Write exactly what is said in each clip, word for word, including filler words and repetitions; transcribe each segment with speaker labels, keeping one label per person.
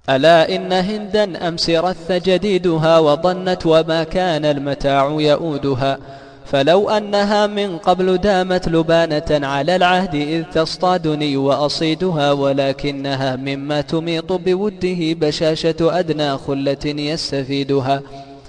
Speaker 1: ألا إن هندا أمس رث جديدها وظنت وما كان المتاع يؤودها، فلو أنها من قبل دامت لبانة على العهد إذ تصطادني وأصيدها، ولكنها مما تميط بوده بشاشة أدنى خلة يستفيدها.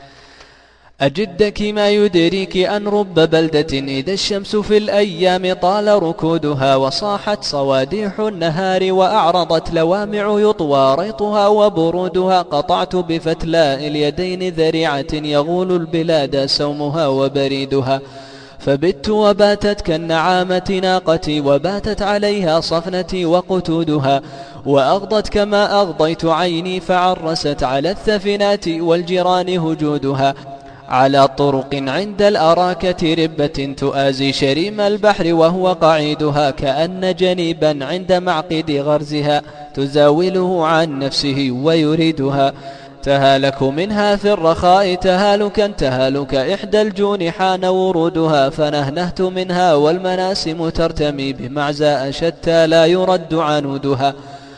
Speaker 1: أجدك ما يدريك أن رب بلدة إذا الشمس في الأيام طال ركودها، وصاحت صواديح النهار وأعرضت لوامع يطوى ريطها وبرودها، قطعت بفتلاء اليدين ذريعة يغول البلاد سومها وبريدها، فبت وباتت كالنعامة ناقتي وباتت عليها صفنتي وقتودها، وأغضت كما أغضيت عيني فعرست على الثفنات والجيران هجودها، على طرق عند الأراكة ربة تؤازي شريم البحر وهو قعيدها، كأن جنيبا عند معقد غرزها تزاوله عن نفسه ويريدها، تهالك منها في الرخاء تهالكا تهالك إحدى الجون حان ورودها، فنهنهت منها والمناسم ترتمي بمعزاء شتى لا يرد عنودها،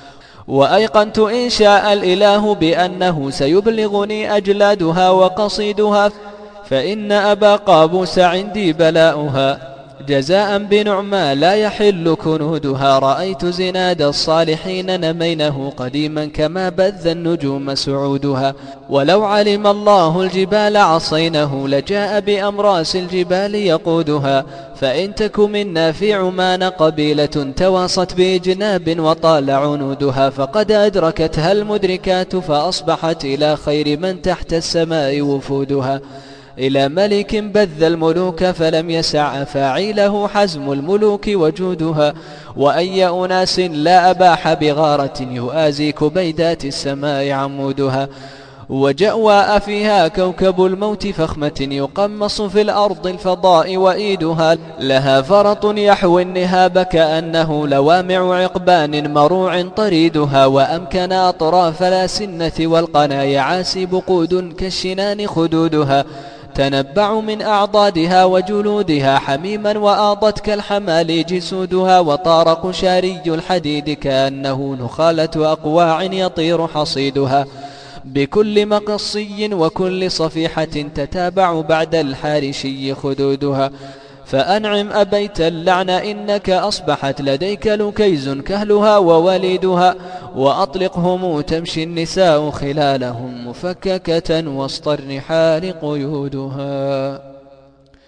Speaker 1: وأيقنت إن شاء الإله بأنه سيبلغني أجلادها وقصيدها، فإن أبا قابوس عندي بلاؤها جزاء بنعمى لا يحل كنودها، رأيت زناد الصالحين نمينه قديما كما بذ النجوم سعودها، ولو علم الله الجبال عصينه لجاء بأمراس الجبال يقودها، فإن تك منا في عمان قبيلة تواصت بإجناب وطال عنودها، فقد أدركتها المدركات فأصبحت إلى خير من تحت السماء وفودها، إلى ملك بذ الملوك فلم يسع فاعله حزم الملوك وجودها، وأي أناس لا أباح بغارة يؤازي كبيدات السماء عمودها، وجأواء فيها كوكب الموت فخمة يقمص في الأرض الفضاء وإيدها، لها فرط يحوي النهاب كأنه لوامع عقبان مروع طريدها، وأمكن أطراف الأسنة والقنا يعاسي بقود كالشنان خدودها، تنبع من أعضادها وجلودها حميما وآضت كالحمال جسودها، وطار قشاري الحديد كأنه نخالة أقواع يطير حصيدها، بكل مقصي وكل صفيحة تتابع بعد الحارشي خدودها، فأنعم أبيت اللعن إنك أصبحت لديك لكيز كهلها ووليدها، وأطلقهم تمشي النساء خلالهم مفككة وسط الرحال قيودها.